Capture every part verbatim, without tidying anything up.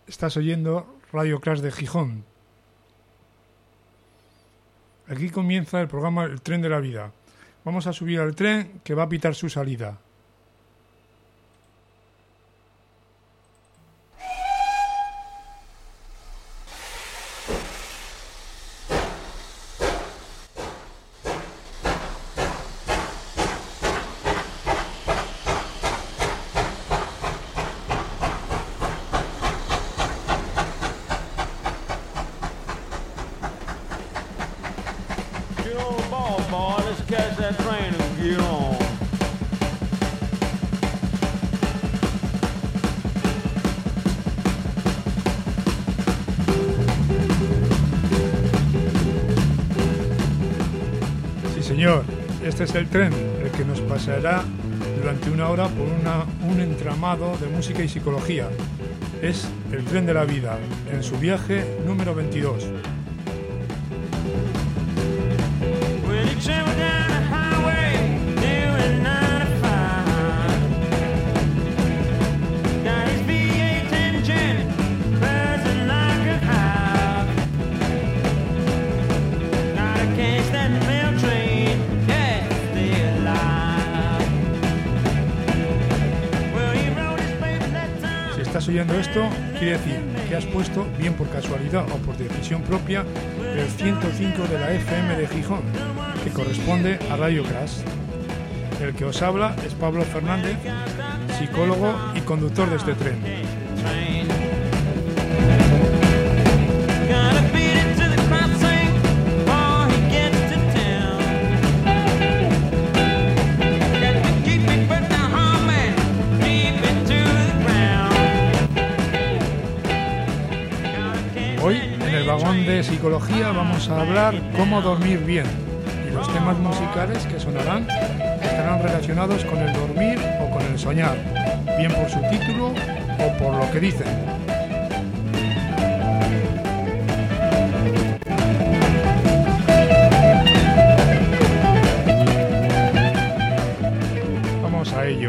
Estás oyendo Radio Crash de Gijón. Aquí comienza el programa El Tren de la Vida. Vamos a subir al tren que va a pitar su salida. Señor, este es el tren, el que nos pasará durante una hora por una, un entramado de música y psicología. Es el tren de la vida, en su viaje número veintidós. Oyendo esto, quiere decir que has puesto, bien por casualidad o por decisión propia, el ciento cinco de la F M de Gijón, que corresponde a Radio Crash. El que os habla es Pablo Fernández, psicólogo y conductor de este tren. Vagón de psicología vamos a hablar cómo dormir bien, y los temas musicales que sonarán estarán relacionados con el dormir o con el soñar, bien por su título o por lo que dicen. Vamos a ello.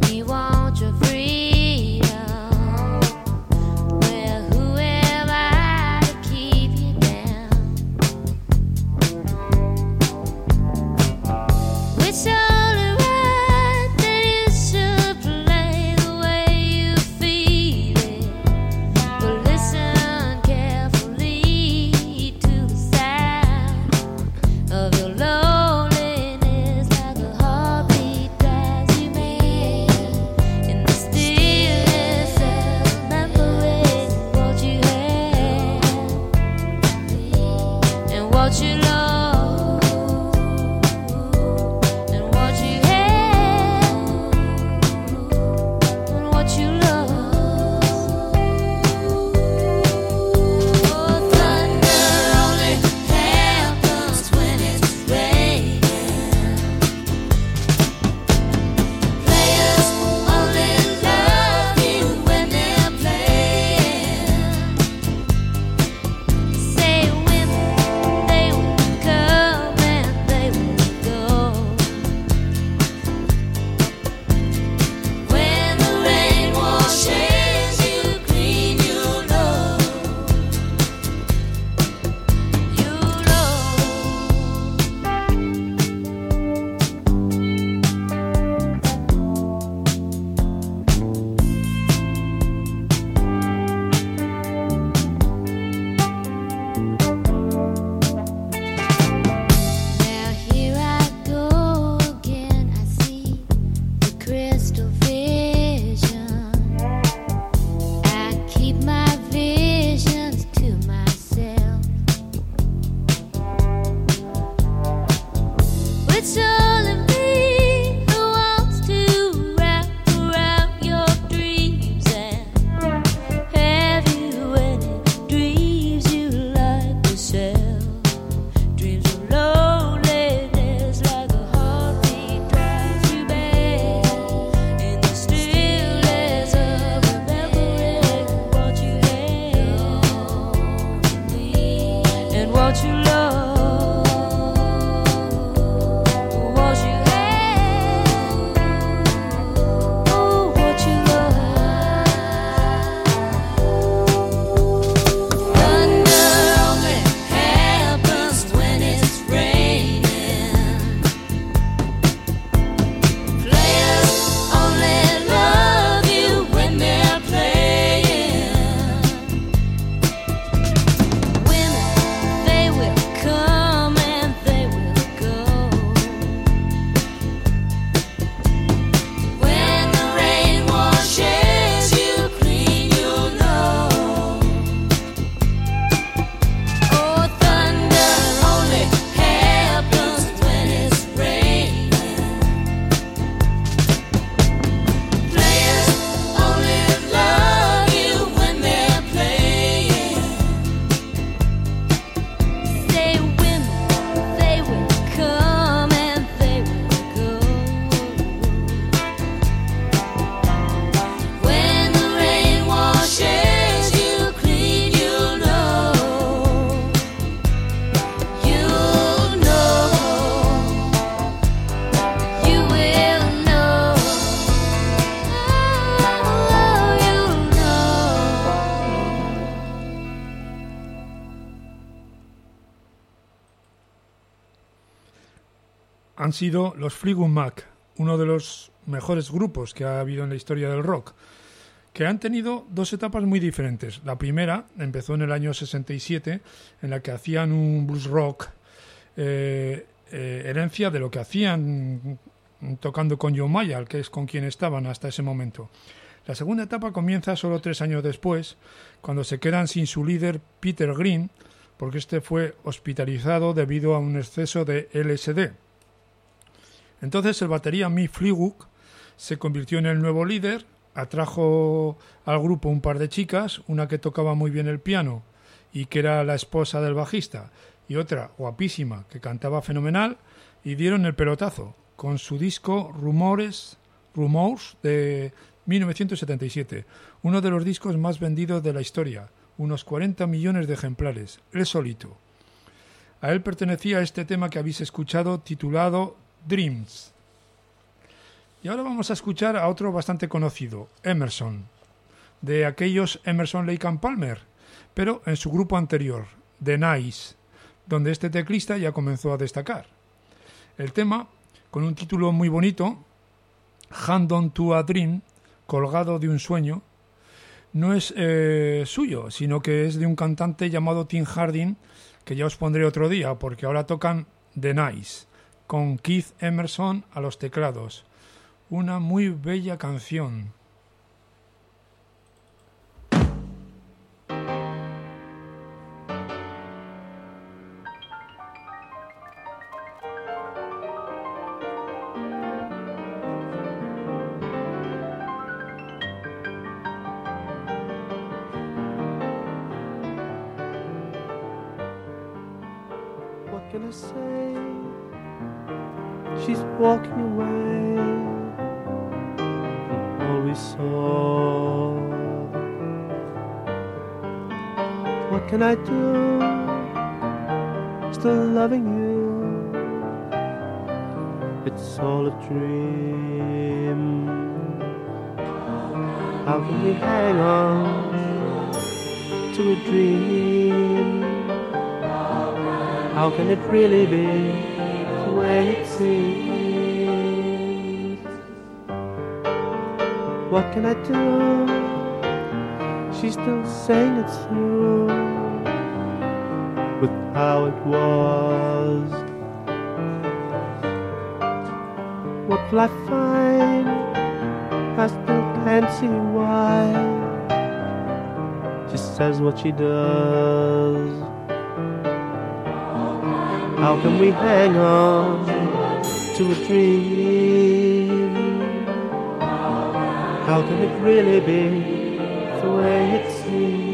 Whoever han sido los Fleetwood Mac, uno de los mejores grupos que ha habido en la historia del rock, que han tenido dos etapas muy diferentes. La primera empezó en el año sesenta y siete, en la que hacían un blues rock, eh, eh, herencia de lo que hacían tocando con John Mayall, que es con quien estaban hasta ese momento. La segunda etapa comienza solo tres años después, cuando se quedan sin su líder Peter Green, porque este fue hospitalizado debido a un exceso de L S D. Entonces el batería Mick Fleetwood se convirtió en el nuevo líder, atrajo al grupo un par de chicas, una que tocaba muy bien el piano y que era la esposa del bajista, y otra guapísima que cantaba fenomenal, y dieron el pelotazo con su disco Rumores, Rumors de mil novecientos setenta y siete, uno de los discos más vendidos de la historia, unos cuarenta millones de ejemplares, él solito. A él pertenecía este tema que habéis escuchado titulado Dreams. Y ahora vamos a escuchar a otro bastante conocido, Emerson, de aquellos Emerson, Lake and Palmer, pero en su grupo anterior, The Nice, donde este teclista ya comenzó a destacar. El tema, con un título muy bonito, Hand On To A Dream, colgado de un sueño, no es eh, suyo, sino que es de un cantante llamado Tim Harding, que ya os pondré otro día, porque ahora tocan The Nice, con Keith Emerson a los teclados. Una muy bella canción. What can I say? She's walking away from all we saw. What can I do? Still loving you. It's all a dream. How can we hang on to a dream? How can it really be the way it seems? What can I do? She's still saying it's through with how it was. What will I find? I still can't see why. She says what she does. How can we hang on to a dream? How can it really be the way it seems?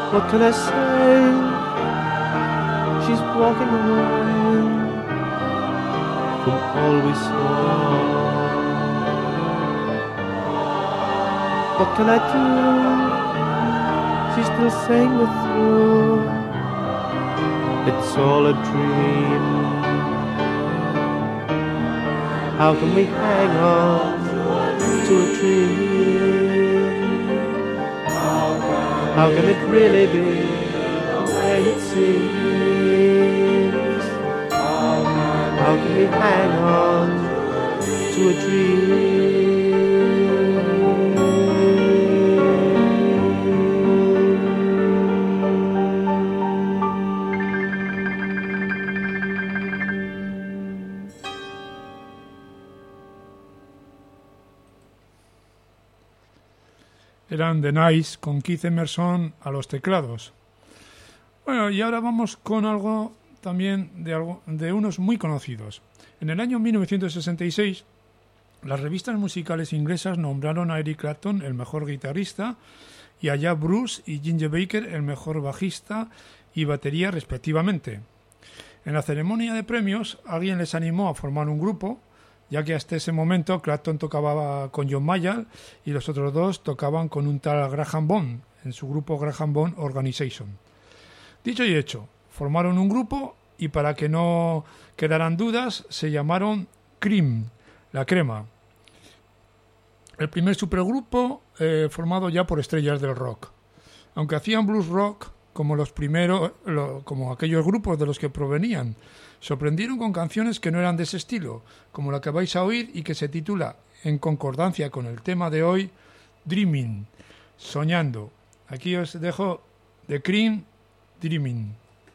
What can I say? She's walking away from all we saw. What can I do? She's still saying we're through. It's all a dream. How can we hang on to a dream? How can it really be the way it seems? How can we hang on to a dream? Eran The Nice con Keith Emerson a los teclados. Bueno, y ahora vamos con algo también de, algo, de unos muy conocidos. En el año mil novecientos sesenta y seis, las revistas musicales inglesas nombraron a Eric Clapton el mejor guitarrista y a Jack Bruce y Ginger Baker el mejor bajista y batería respectivamente. En la ceremonia de premios, alguien les animó a formar un grupo, ya que hasta ese momento Clapton tocaba con John Mayall y los otros dos tocaban con un tal Graham Bond, en su grupo Graham Bond Organization. Dicho y hecho, formaron un grupo y para que no quedaran dudas, se llamaron Cream, la crema. El primer supergrupo eh, formado ya por estrellas del rock. Aunque hacían blues rock, como los primeros, lo, como aquellos grupos de los que provenían, sorprendieron con canciones que no eran de ese estilo, como la que vais a oír y que se titula, en concordancia con el tema de hoy, Dreaming, soñando. Aquí os dejo The Cream, Dreaming.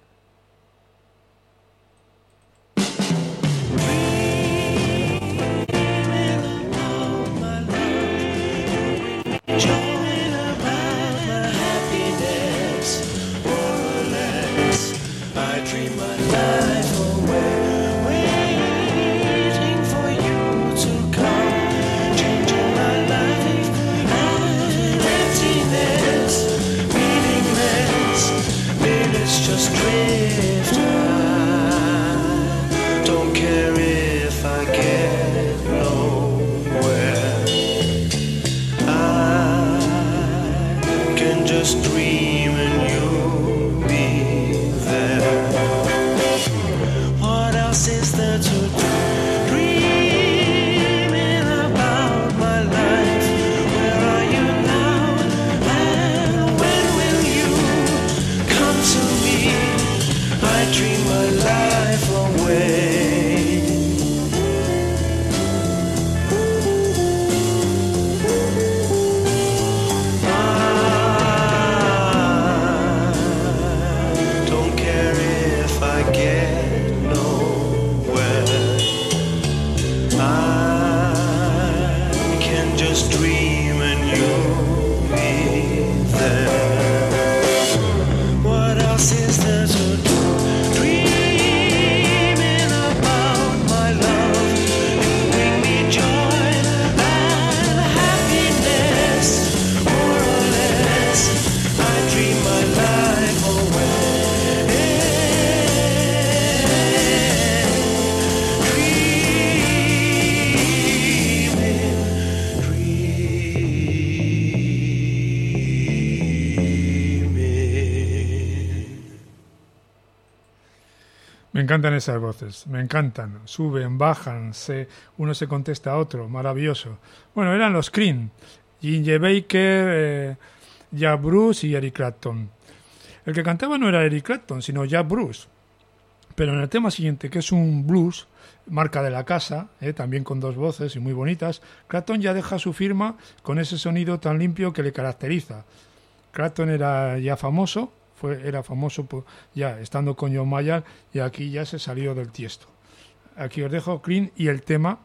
Me encantan esas voces, me encantan. Suben, bajan, se, uno se contesta a otro, maravilloso. Bueno, eran los Cream, Ginger Baker, eh, Jack Bruce y Eric Clapton. El que cantaba no era Eric Clapton, sino Jack Bruce. Pero en el tema siguiente, que es un blues, marca de la casa, eh, también con dos voces y muy bonitas, Clapton ya deja su firma con ese sonido tan limpio que le caracteriza. Clapton era ya famoso, Fue, era famoso por, ya estando con John Mayall, y aquí ya se salió del tiesto. Aquí os dejo Cream y el tema,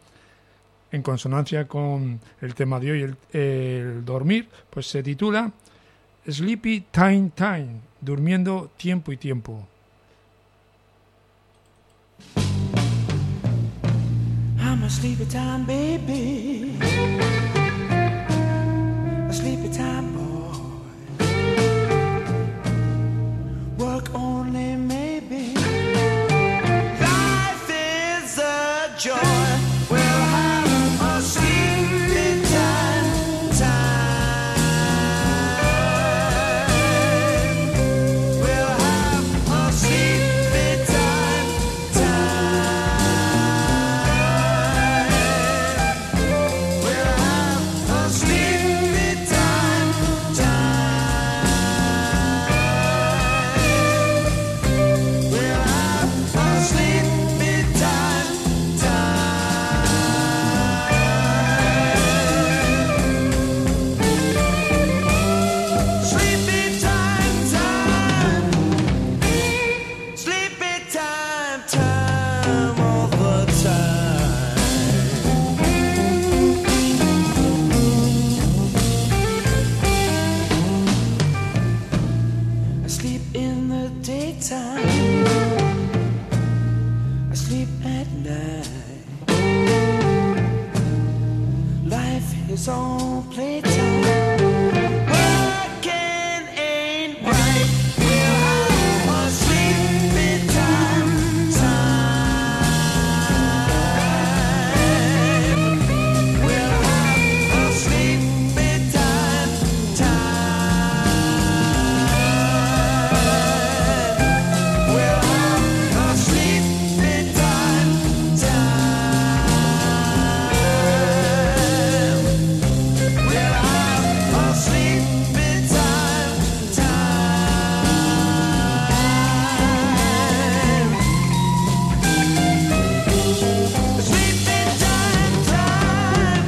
en consonancia con el tema de hoy, el, el dormir, pues se titula Sleepy Time Time, durmiendo tiempo y tiempo. I'm a sleepy time baby, a sleepy time boy. his own playtime. Working ain't right. We'll have a sleepy time, time. We'll have a sleepy time, time. We'll have a sleepy time, time. We'll have a sleepy time, time. Sleepy time, time.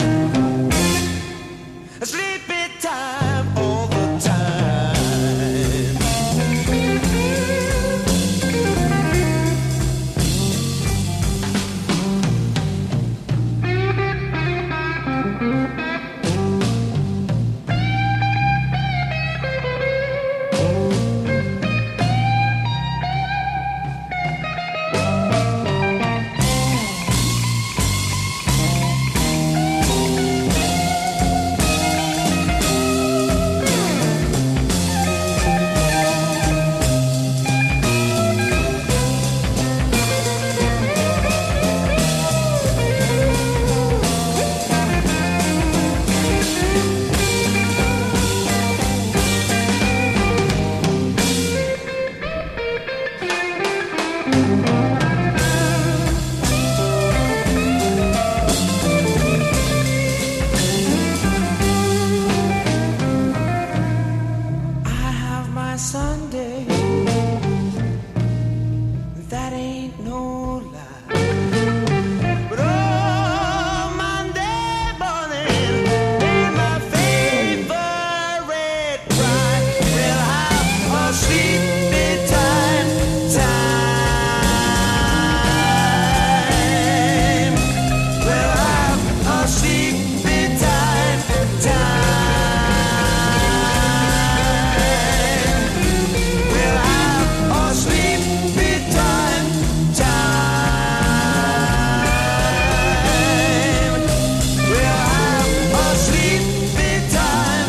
Sleepy time all the time. I have my Sunday. That ain't no lie. But oh, Monday morning ain't my favorite cry. We'll have a sleepy time, time. We'll have a sleepy time, time. We'll have a sleepy time, time. We'll have a sleepy time,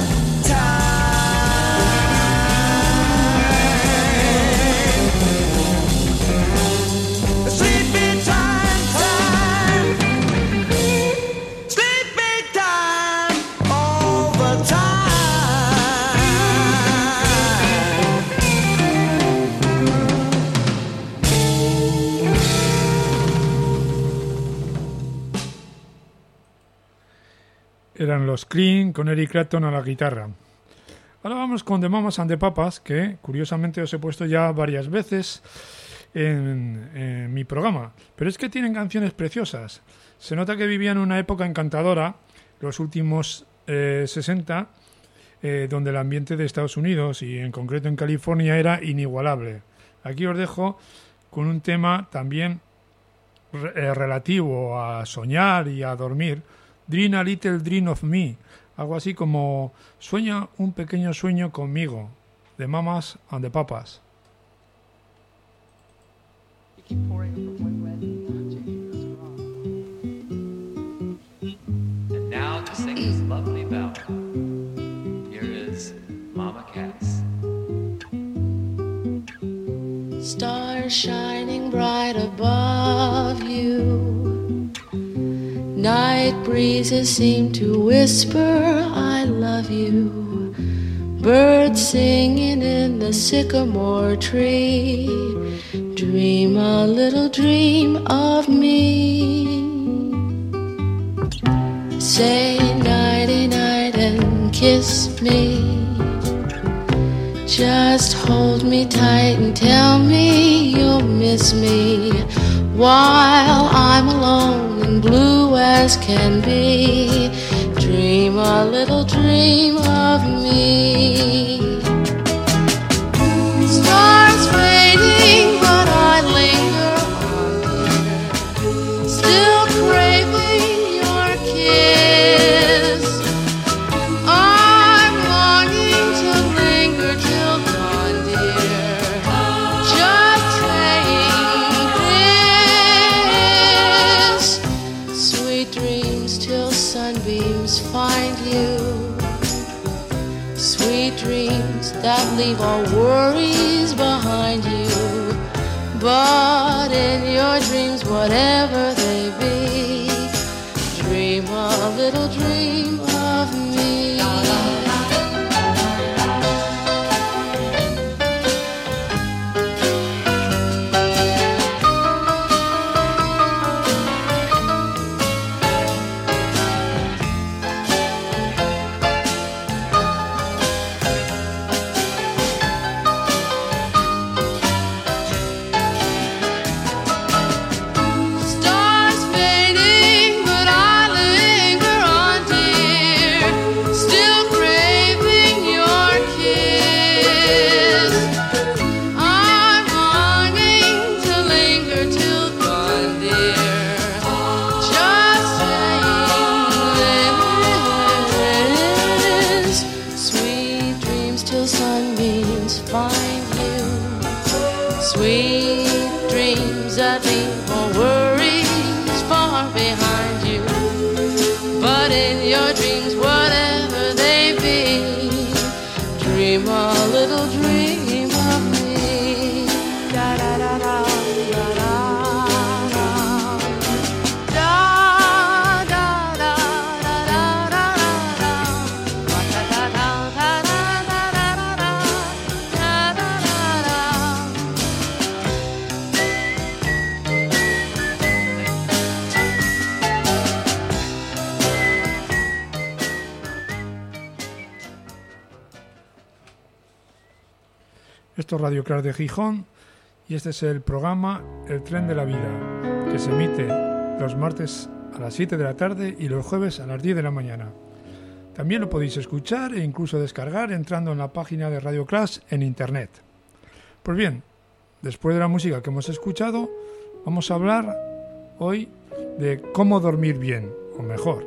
time. Sleepy time, time. Sleepy time all the time. Eran los Cream con Eric Clapton a la guitarra. Ahora vamos con The Mamas and the Papas, que curiosamente os he puesto ya varias veces en, en mi programa. Pero es que tienen canciones preciosas. Se nota que vivían una época encantadora, los últimos eh, sesenta, eh, donde el ambiente de Estados Unidos y en concreto en California era inigualable. Aquí os dejo con un tema también re- eh, relativo a soñar y a dormir. Dream a little dream of me, algo así como sueña un pequeño sueño conmigo, de Mamas and the Papas. And now to sing this lovely ballad, here is Mama Cass. Stars shining bright above you. Night breezes seem to whisper, I love you. Birds singing in the sycamore tree. Dream a little dream of me. Say nighty night and kiss me. Just hold me tight and tell me you'll miss me while I'm alone and blue as can be. Dream a little dream of me. Stars fading, but I linger on, dear, still craving your kiss. I'm longing to linger till dawn, dear, just saying this. Sweet dreams till sunbeams find you. Sweet dreams that leave all worries behind you. But in your dreams, whatever they be, dream a little dream of me. Esto es Radio Crash de Gijón y este es el programa El Tren de la Vida, que se emite los martes a las siete de la tarde y los jueves a las diez de la mañana. También lo podéis escuchar e incluso descargar entrando en la página de Radio Crash en internet. Pues bien, después de la música que hemos escuchado, vamos a hablar hoy de cómo dormir bien, o mejor.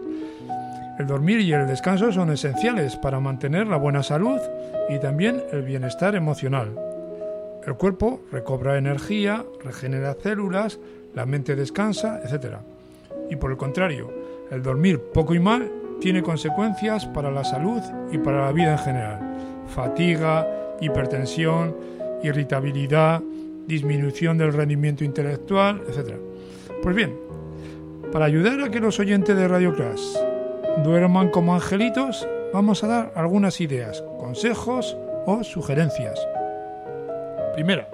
El dormir y el descanso son esenciales para mantener la buena salud y también el bienestar emocional. El cuerpo recobra energía, regenera células, la mente descansa, etcétera. Y por el contrario, el dormir poco y mal tiene consecuencias para la salud y para la vida en general. Fatiga, hipertensión, irritabilidad, disminución del rendimiento intelectual, etcétera. Pues bien, para ayudar a que los oyentes de Radio Crash duerman como angelitos, vamos a dar algunas ideas, consejos o sugerencias. Primera,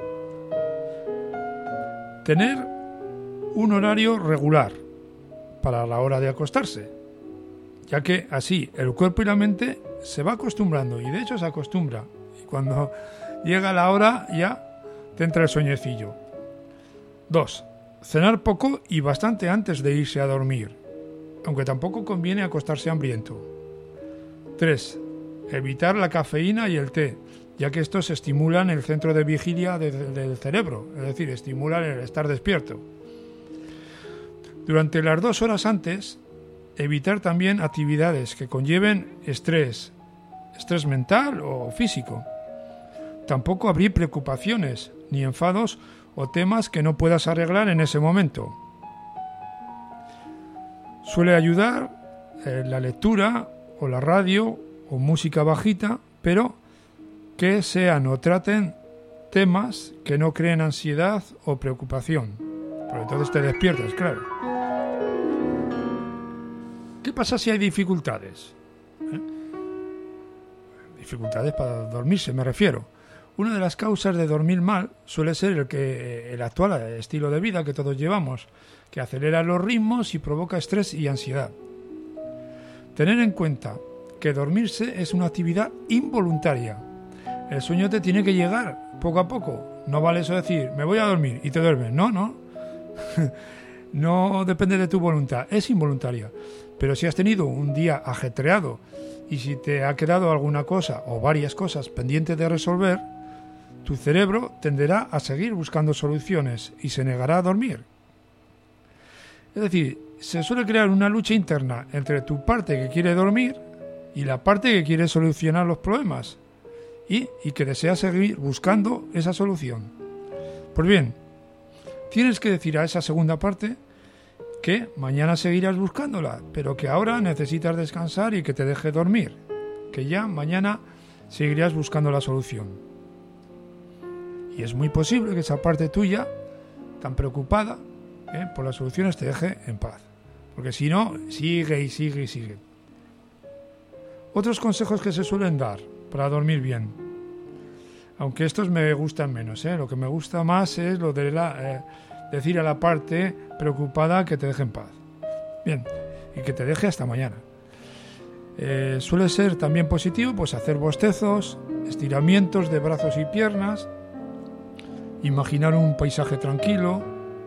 tener un horario regular para la hora de acostarse, ya que así el cuerpo y la mente se va acostumbrando, y de hecho se acostumbra, y cuando llega la hora ya te entra el sueñecillo. Dos, cenar poco y bastante antes de irse a dormir, aunque tampoco conviene acostarse hambriento. tres. Evitar la cafeína y el té, ya que estos estimulan el centro de vigilia de, de, del cerebro, es decir, estimulan el estar despierto. Durante las dos horas antes, evitar también actividades que conlleven estrés, estrés mental o físico. Tampoco abrir preocupaciones, ni enfados o temas que no puedas arreglar en ese momento. Suele ayudar eh, la lectura o la radio o música bajita, pero que sean o traten temas que no creen ansiedad o preocupación. Porque entonces te despiertas, claro. ¿Qué pasa si hay dificultades? ¿Eh? Dificultades para dormirse, me refiero. Una de las causas de dormir mal suele ser el, que, el actual estilo de vida que todos llevamos, que acelera los ritmos y provoca estrés y ansiedad. Tener en cuenta que dormirse es una actividad involuntaria. El sueño te tiene que llegar poco a poco. No vale eso decir, me voy a dormir y te duermes. No, no. No depende de tu voluntad, es involuntaria. Pero si has tenido un día ajetreado y si te ha quedado alguna cosa o varias cosas pendientes de resolver, tu cerebro tenderá a seguir buscando soluciones y se negará a dormir. Es decir, se suele crear una lucha interna entre tu parte que quiere dormir y la parte que quiere solucionar los problemas y, y que desea seguir buscando esa solución. Pues bien, tienes que decir a esa segunda parte que mañana seguirás buscándola, pero que ahora necesitas descansar y que te deje dormir, que ya mañana seguirás buscando la solución. Y es muy posible que esa parte tuya, tan preocupada ¿eh? por las soluciones, te deje en paz, porque si no, sigue y sigue y sigue. Otros consejos que se suelen dar para dormir bien, aunque estos me gustan menos, ¿eh? Lo que me gusta más es lo de la, eh, decir a la parte preocupada que te deje en paz. Bien, y que te deje hasta mañana. Eh, suele ser también positivo pues hacer bostezos, estiramientos de brazos y piernas, imaginar un paisaje tranquilo,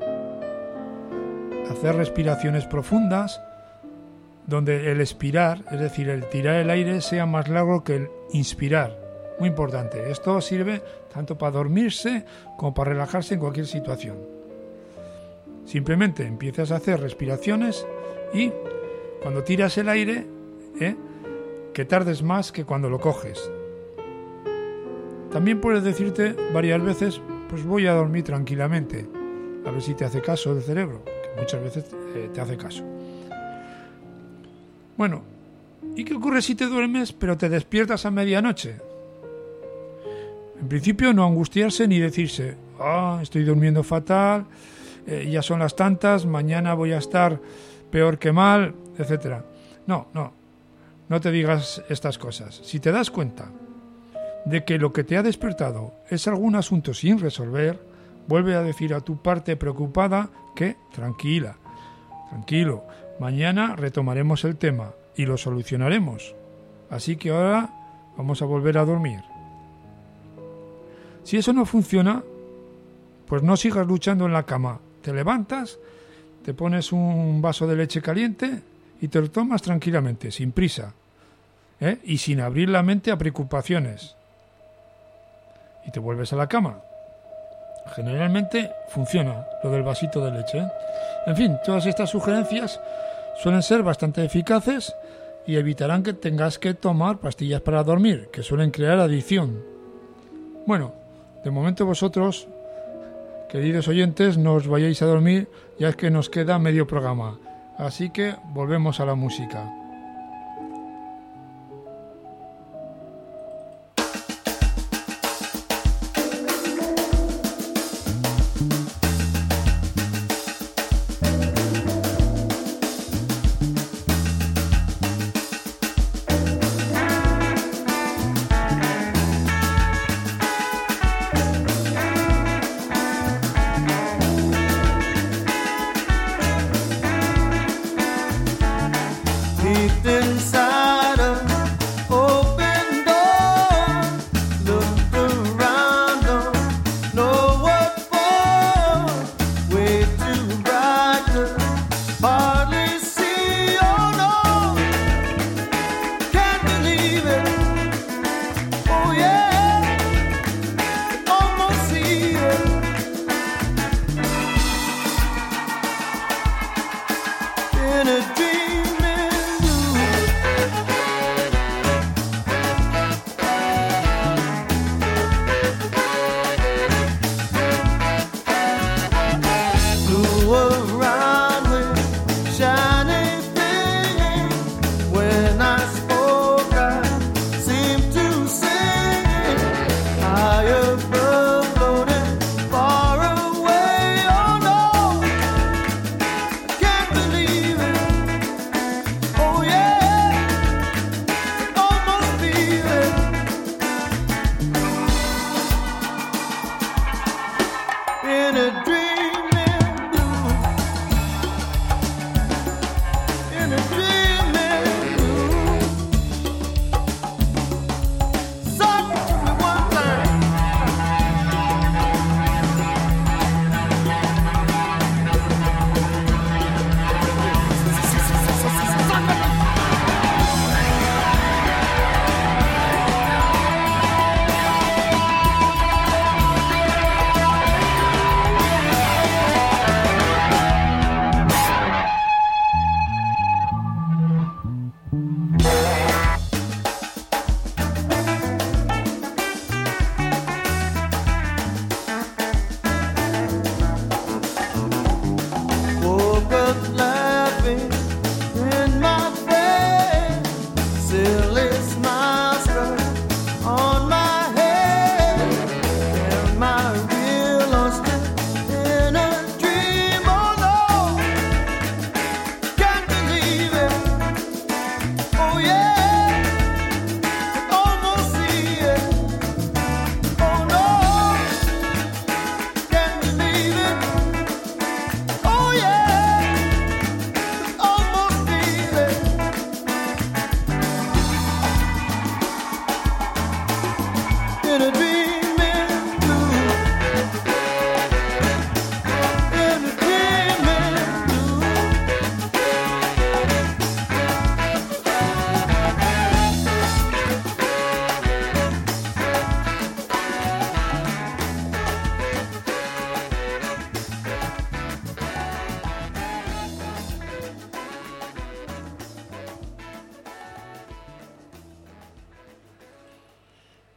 hacer respiraciones profundas, donde el expirar, es decir, el tirar el aire, sea más largo que el inspirar. Muy importante. Esto sirve tanto para dormirse como para relajarse en cualquier situación. Simplemente empiezas a hacer respiraciones y cuando tiras el aire, ¿eh? que tardes más que cuando lo coges. También puedes decirte varias veces, pues voy a dormir tranquilamente, a ver si te hace caso el cerebro, que muchas veces eh, te hace caso. Bueno, ¿y qué ocurre si te duermes pero te despiertas a medianoche? En principio no angustiarse ni decirse, ah, estoy durmiendo fatal, eh, ya son las tantas, mañana voy a estar peor que mal, etcétera. No, no, no te digas estas cosas. Si te das cuenta de que lo que te ha despertado es algún asunto sin resolver, vuelve a decir a tu parte preocupada que tranquila, tranquilo, mañana retomaremos el tema y lo solucionaremos. Así que ahora vamos a volver a dormir. Si eso no funciona, pues no sigas luchando en la cama. Te levantas, te pones un vaso de leche caliente y te lo tomas tranquilamente, sin prisa, ¿eh? y sin abrir la mente a preocupaciones. Y te vuelves a la cama. Generalmente funciona lo del vasito de leche, ¿eh? En fin, todas estas sugerencias suelen ser bastante eficaces y evitarán que tengas que tomar pastillas para dormir, que suelen crear adicción. Bueno, de momento vosotros, queridos oyentes, no os vayáis a dormir, ya es que nos queda medio programa. Así que volvemos a la música. He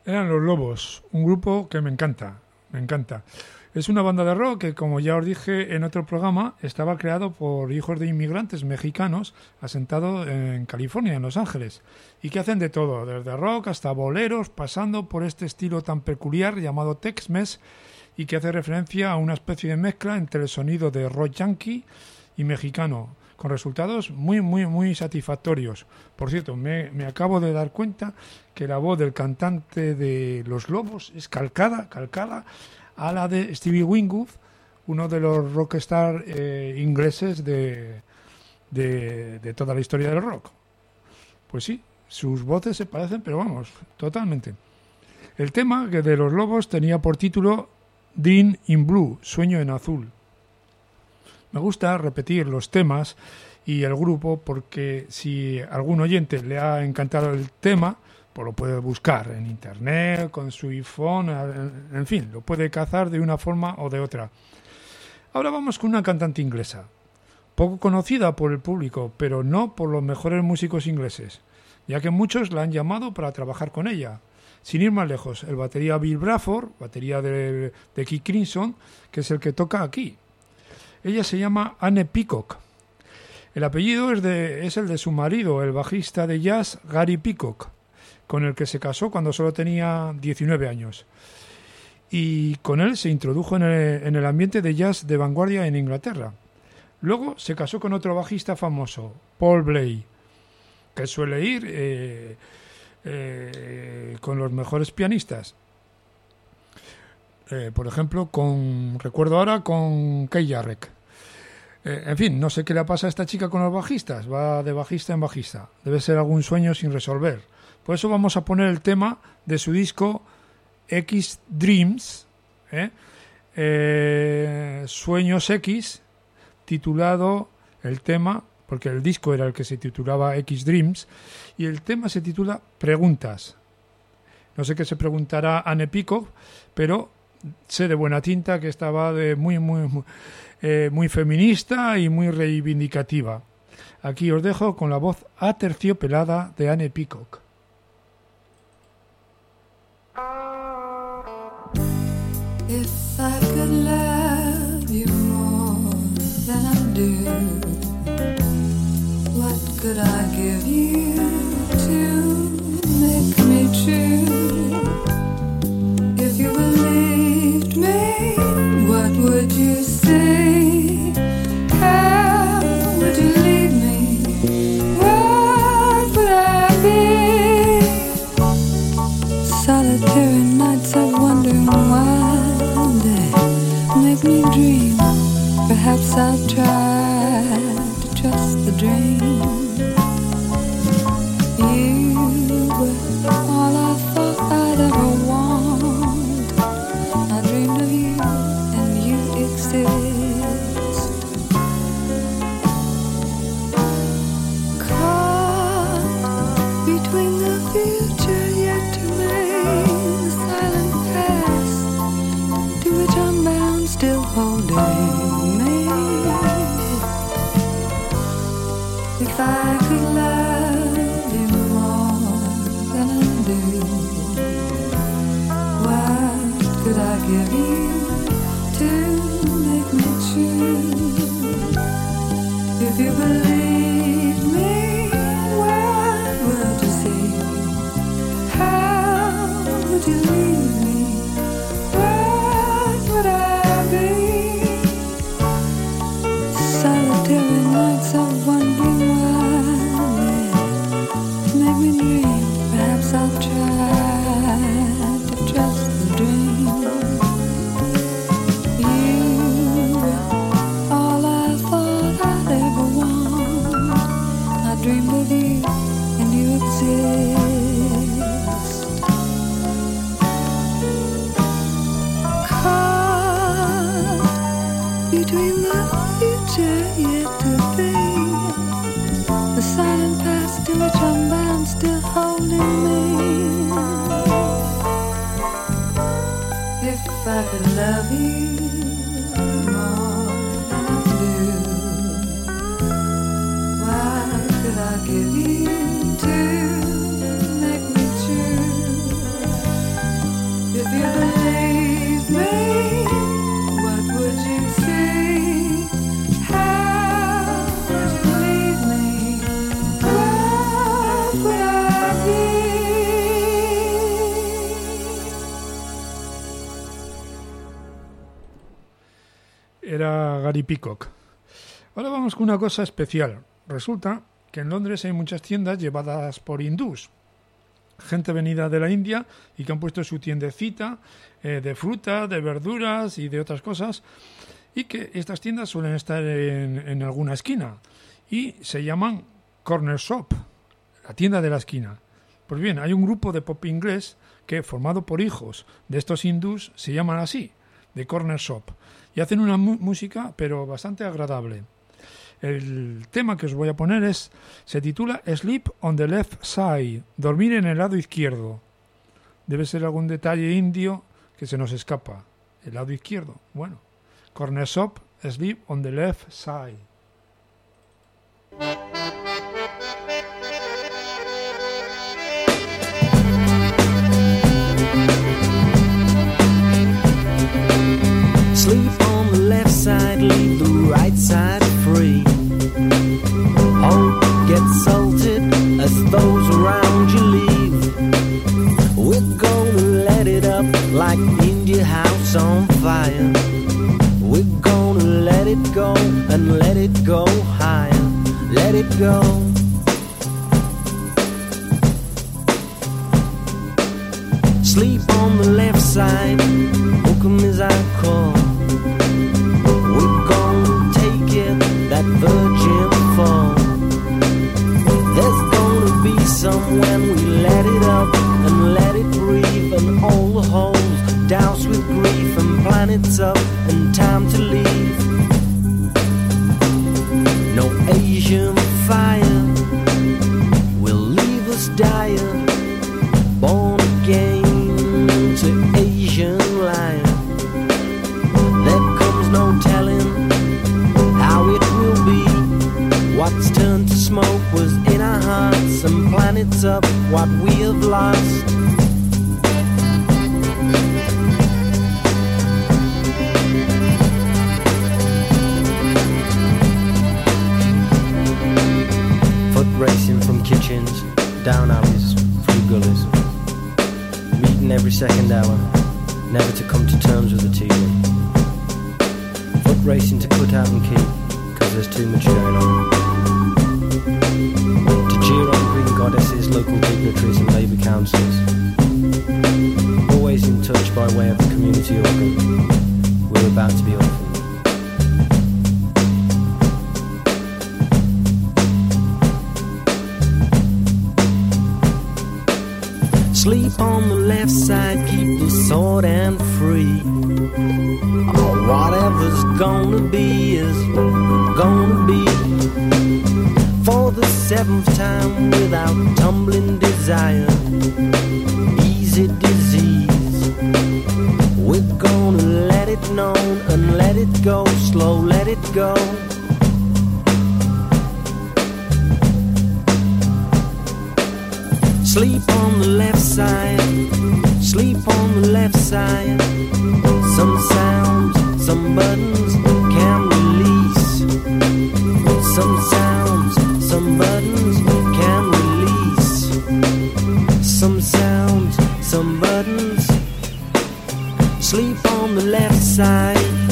Eran Los Lobos, un grupo que me encanta, me encanta. Es una banda de rock que, como ya os dije en otro programa, estaba creado por hijos de inmigrantes mexicanos asentados en California, en Los Ángeles, y que hacen de todo, desde rock hasta boleros, pasando por este estilo tan peculiar llamado Tex-Mex, y que hace referencia a una especie de mezcla entre el sonido de rock yankee y mexicano, con resultados muy, muy, muy satisfactorios. Por cierto, me, me acabo de dar cuenta que la voz del cantante de Los Lobos es calcada, calcada a la de Stevie Winwood, uno de los rockstar eh, ingleses de, de, de toda la historia del rock. Pues sí, sus voces se parecen, pero vamos, totalmente. El tema que de Los Lobos tenía por título Dream in Blue, Sueño en Azul. Me gusta repetir los temas y el grupo porque si a algún oyente le ha encantado el tema, pues lo puede buscar en internet, con su iPhone, en fin, lo puede cazar de una forma o de otra. Ahora vamos con una cantante inglesa, poco conocida por el público, pero no por los mejores músicos ingleses, ya que muchos la han llamado para trabajar con ella. Sin ir más lejos, el batería Bill Bruford, batería de, de King Crimson, que es el que toca aquí. Ella se llama Anne Peacock. El apellido es, de, es el de su marido, el bajista de jazz Gary Peacock, con el que se casó cuando solo tenía diecinueve años. Y con él se introdujo en el, en el ambiente de jazz de vanguardia en Inglaterra. Luego se casó con otro bajista famoso, Paul Bley, que suele ir eh, eh, con los mejores pianistas. Eh, por ejemplo, con recuerdo ahora con Keith Jarrett. Eh, en fin, no sé qué le pasa a esta chica con los bajistas. Va de bajista en bajista. Debe ser algún sueño sin resolver. Por eso vamos a poner el tema de su disco X Dreams, ¿eh? Eh, Sueños X, titulado el tema, porque el disco era el que se titulaba X Dreams, y el tema se titula Preguntas. No sé qué se preguntará Anne Peacock, pero sé de buena tinta que estaba de muy, muy, muy, eh, muy feminista y muy reivindicativa. Aquí os dejo con la voz aterciopelada de Anne Peacock. If I could love you more than I do, what could I give you to make me true? If you believed me, what would you say? How would you leave me? What would I be? Solitary nights of wondering why they make me dream. Perhaps I'll try to trust the dream. You were all I thought I'd ever want. I dreamed of you and you exist. Caught between the future yet to make, the silent past to which I'm bound, still holding me. If I could love you more than I do, what could I give you to make me true? If you believe me, what would you see? How would you leave me? What would I be? Solitary nights of wondering why they make me dream. Perhaps I'll try to trust the dream. You were all I thought I'd ever want. I dreamed of you and you exist. Caught between the future yet to be, the silent past to which I'm bound, still holding me. If I could love you more than I do, what could I give you to make me true? Gary Peacock. Ahora vamos con una cosa especial. Resulta que en Londres hay muchas tiendas llevadas por hindús, gente venida de la India y que han puesto su tiendecita eh, de fruta, de verduras y de otras cosas, y que estas tiendas suelen estar en, en alguna esquina y se llaman Corner Shop, la tienda de la esquina. Pues bien, hay un grupo de pop inglés que, formado por hijos de estos hindús, se llaman así, de Corner Shop, y hacen una mu- música pero bastante agradable. El tema que os voy a poner es, se titula Sleep on the Left Side, dormir en el lado izquierdo. Debe ser algún detalle indio que se nos escapa. El lado izquierdo, bueno. Corner Shop, Sleep on the Left Side. Sleep on the left side, leave the right side free. Hope gets salted as those around you leave. We're gonna let it up like India House on fire. We're gonna let it go and let it go higher. Let it go. Sleep on the left side, welcome is our call. We're gonna take it, that virgin fall. There's gonna be some when we let it up and let it breathe, and all the holes doused with grief, and planets up and time to leave. No Asian fire will leave us dire, born again to Asian lion. There comes no telling how it will be. What's turned to smoke was in our hearts, and planets up what we have lost. Foot racing from kitchens, down alleys, through gullies, meeting every second hour, never to come to terms with the T V. Foot racing to cut out and keep, cause there's too much going on. To cheer on green goddesses, local dignitaries and labour councillors. Always in touch by way of the community organ. We're about to be orphaned. Sleep on the left side, keep the sword and free. Oh, whatever's gonna be is gonna be. For the seventh time without tumbling desire, easy disease. We're gonna let it known and let it go, slow let it go. Sleep on the left side, sleep on the left side. Some sounds, some buttons can release. Some sounds, some buttons can release. Some sounds, some buttons. Sleep on the left side.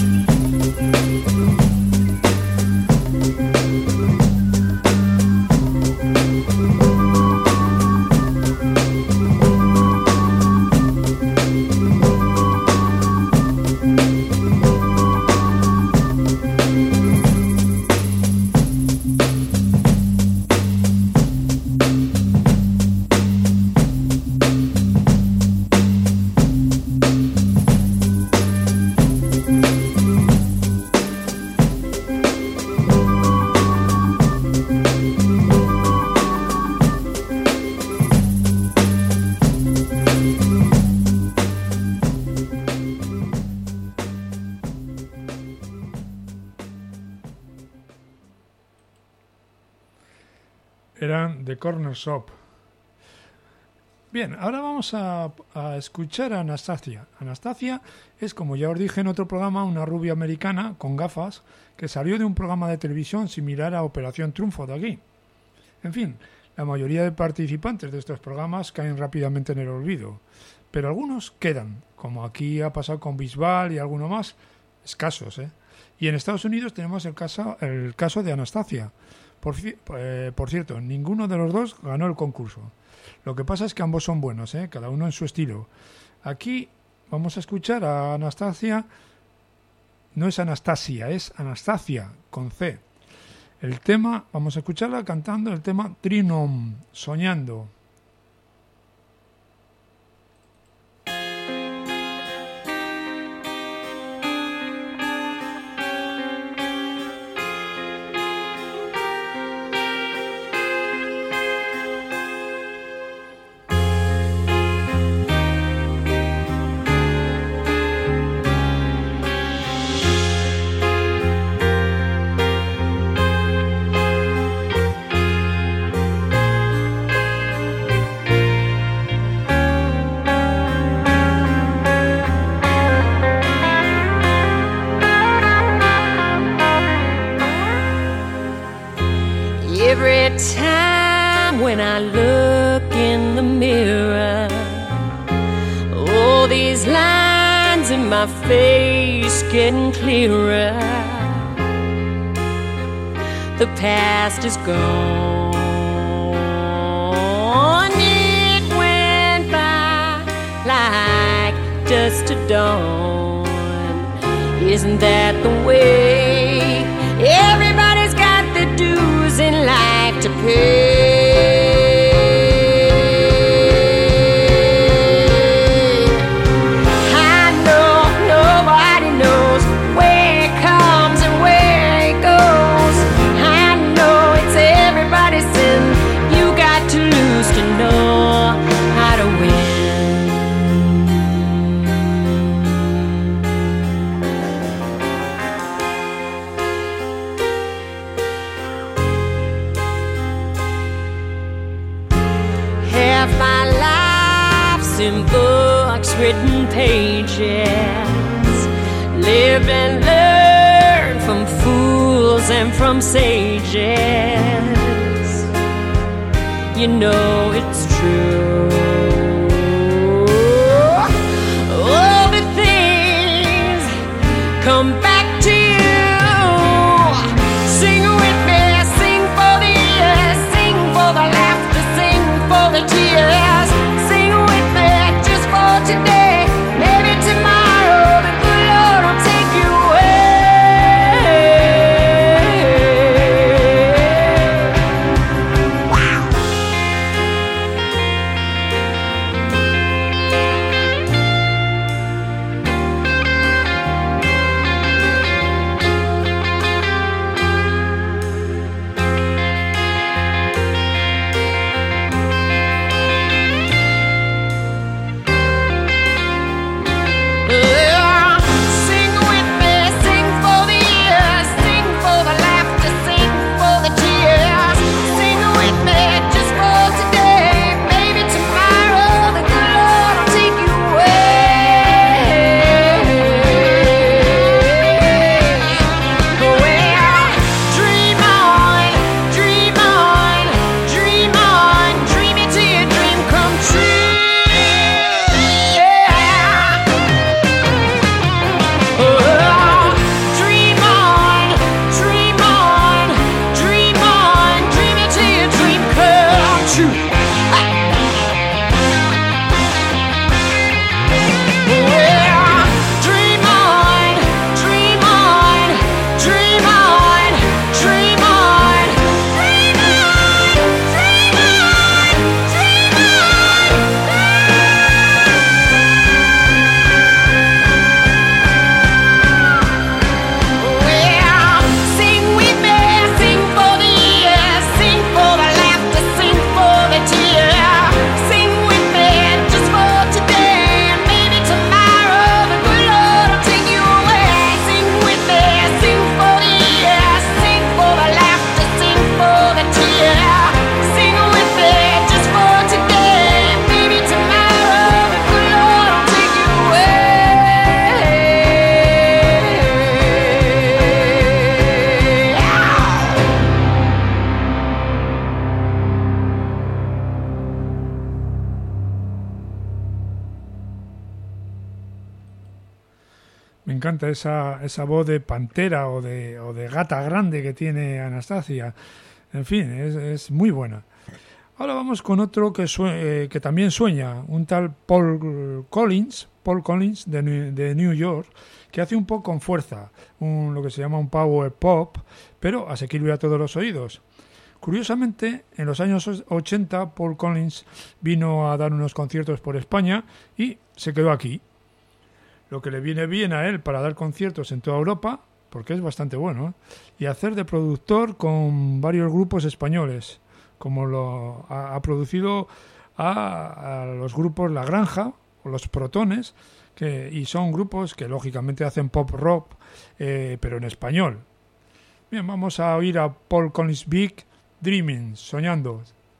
Eran The Corner Shop. Bien, ahora vamos a, a escuchar a Anastasia. Anastasia es, como ya os dije en otro programa, una rubia americana con gafas que salió de un programa de televisión similar a Operación Triunfo de aquí. En fin, la mayoría de participantes de estos programas caen rápidamente en el olvido, pero algunos quedan, como aquí ha pasado con Bisbal y alguno más, escasos, ¿eh? Y en Estados Unidos tenemos el caso, el caso de Anastasia. Por, eh, por cierto, ninguno de los dos ganó el concurso. Lo que pasa es que ambos son buenos, ¿eh? Cada uno en su estilo. Aquí vamos a escuchar a Anastasia. No es Anastasia, es Anastasia, con C. El tema, vamos a escucharla cantando el tema Trinom, Soñando. Every time when I look in the mirror, all these lines in my face getting clearer. The past is gone. It went by like dust to dawn. Isn't that the way? Everybody's got the dues in life to pay. I know nobody knows where it comes and where it goes. I know it's everybody's sin. You got to lose to know how to win. My life's in books, written pages. Live and learn from fools and from sages. You know it's true. All the things come back to you. Sing with me, sing for the years, sing for the laughter, sing for the tears. Sing with me just for today. Maybe tomorrow the good Lord will take you away. Wow. Me encanta esa, esa voz de pantera o de, o de gata grande que tiene Anastacia. En fin, es, es muy buena. Ahora vamos con otro que, sue- eh, que también sueña, un tal Paul Collins, Paul Collins de, New- de New York, que hace un pop con fuerza, un, lo que se llama un power pop, pero asequible a todos los oídos. Curiosamente, en los años ochenta, Paul Collins vino a dar unos conciertos por España y se quedó aquí. Lo que le viene bien a él para dar conciertos en toda Europa, porque es bastante bueno, ¿eh? Y hacer de productor con varios grupos españoles, como lo ha, ha producido a, a los grupos La Granja o Los Protones, que, y son grupos que lógicamente hacen pop rock, eh, pero en español. Bien, vamos a oír a Paul Collins Big, Dreaming, soñando.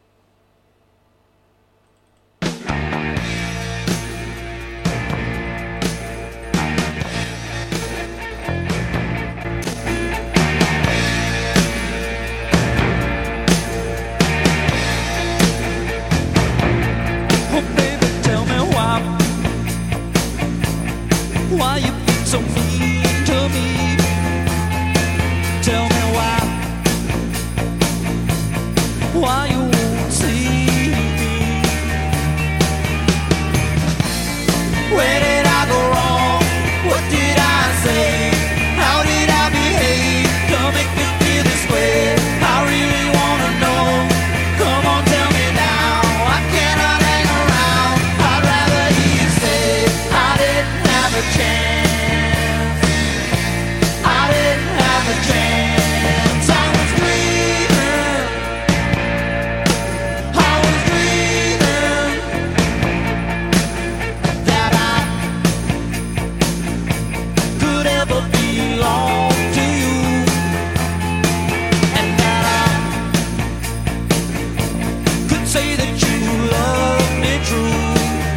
Oh baby, tell me why Why you being so mean to me Tell me why Why you won't see me Where did I go wrong? What did I say? How did I behave to make you feel this way? I really wanna know Come on, tell me now I cannot hang around I'd rather hear you say I didn't have a chance I didn't have a chance I was dreaming I was dreaming That I could ever belong to you And that I could say that you love me true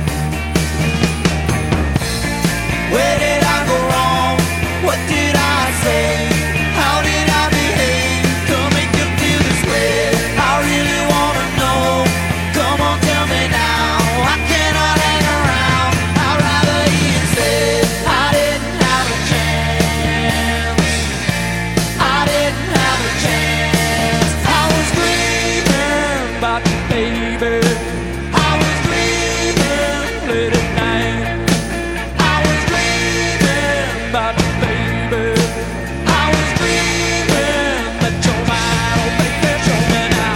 Where did I go wrong? What did I say? How did I behave to make you feel this way? I really wanna know Come on, tell me now I cannot hang around I'd rather hear you say I didn't have a chance I didn't have a chance I was dreaming about you, baby I was dreaming late at night I was dreaming about you, baby I was dreaming that you're mine Oh baby, show me now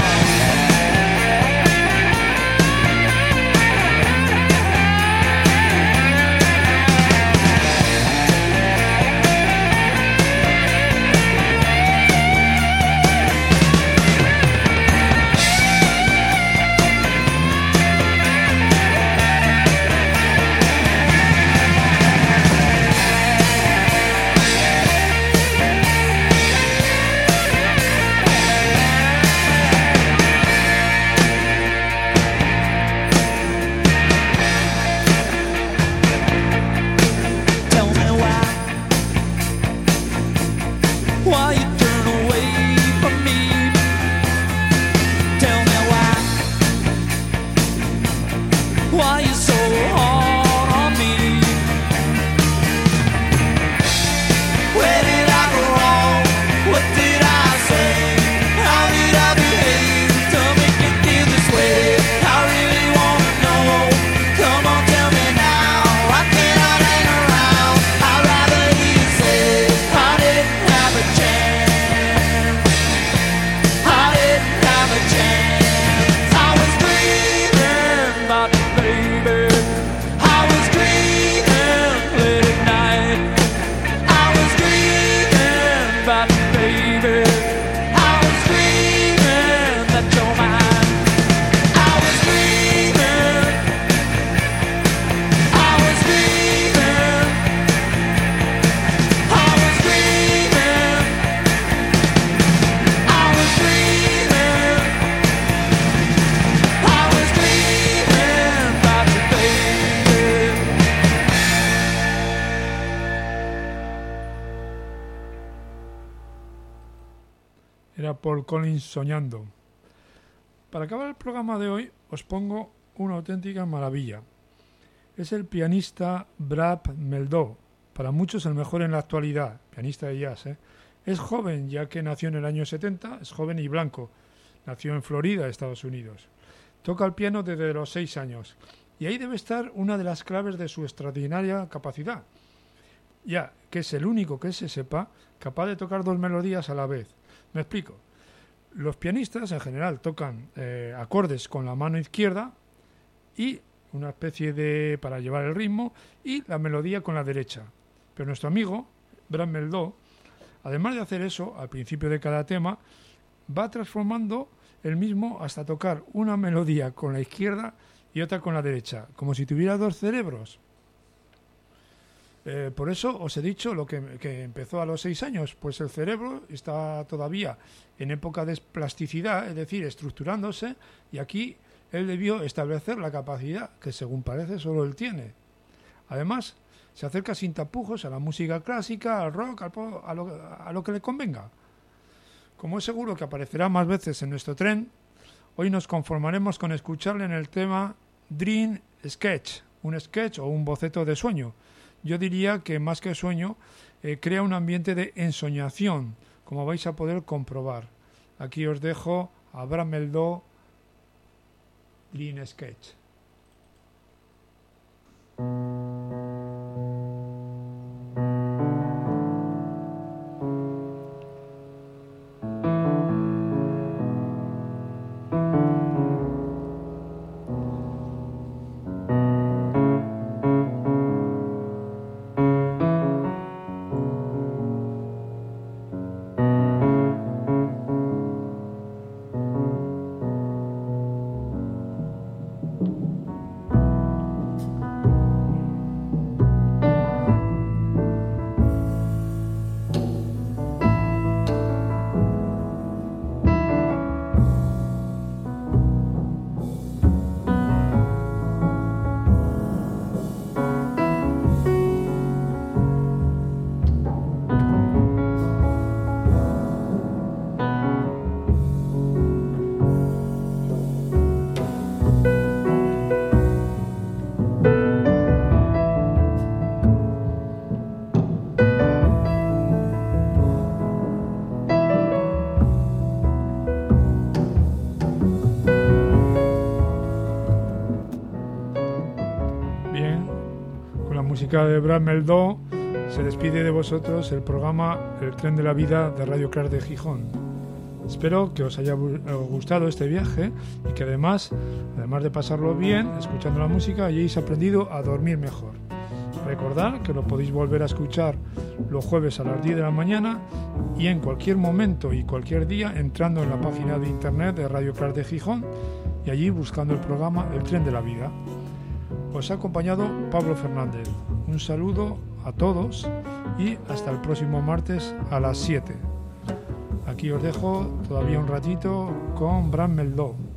Tell me why Why you turn away from me Tell me why Why you so hard on me Where did I go wrong? What did I say? How did I behave to make you feel this way? I really wanna know Come on, tell me now I cannot hang around I'd rather hear you say I didn't have a chance I didn't have a chance I was dreaming about you, baby I was dreaming late at night I was dreaming about you, baby I was dreaming that you're mine I was dreaming I was dreaming I was dreaming I was dreaming I was dreaming about you, baby Era Paul Collins soñando. Para acabar el programa de hoy os pongo una auténtica maravilla. Es el pianista Brad Mehldau, para muchos el mejor en la actualidad, pianista de jazz, ¿eh? Es joven, ya que nació en el año setenta, es joven y blanco. Nació en Florida, Estados Unidos. Toca el piano desde los seis años. Y ahí debe estar una de las claves de su extraordinaria capacidad. Ya que es el único que se sepa capaz de tocar dos melodías a la vez. Me explico. Los pianistas en general tocan eh, acordes con la mano izquierda y una especie de para llevar el ritmo y la melodía con la derecha. Pero nuestro amigo, Brad Mehldau, además de hacer eso, al principio de cada tema, va transformando el mismo hasta tocar una melodía con la izquierda y otra con la derecha, como si tuviera dos cerebros. Eh, por eso os he dicho lo que, que empezó a los seis años, pues el cerebro está todavía en época de plasticidad, es decir, estructurándose, y aquí él debió establecer la capacidad que según parece solo él tiene. Además, se acerca sin tapujos a la música clásica, al rock, al pop, a, lo, a lo que le convenga. Como es seguro que aparecerá más veces en nuestro tren, hoy nos conformaremos con escucharle en el tema Dream Sketch, un sketch o un boceto de sueño. Yo diría que más que sueño, eh, crea un ambiente de ensoñación, como vais a poder comprobar. Aquí os dejo a Brad Mehldau, Dream Sketch. De Brad Mehldau se despide de vosotros el programa El Tren de la Vida de Radio Crash de Gijón. Espero que os haya gustado este viaje y que además, además de pasarlo bien escuchando la música, hayáis aprendido a dormir mejor. Recordad que lo podéis volver a escuchar los jueves a las diez de la mañana y en cualquier momento y cualquier día entrando en la página de internet de Radio Crash de Gijón y allí buscando el programa El Tren de la Vida. Os ha acompañado Pablo Fernández. Un saludo a todos y hasta el próximo martes a las siete. Aquí os dejo todavía un ratito con Brad Mehldau.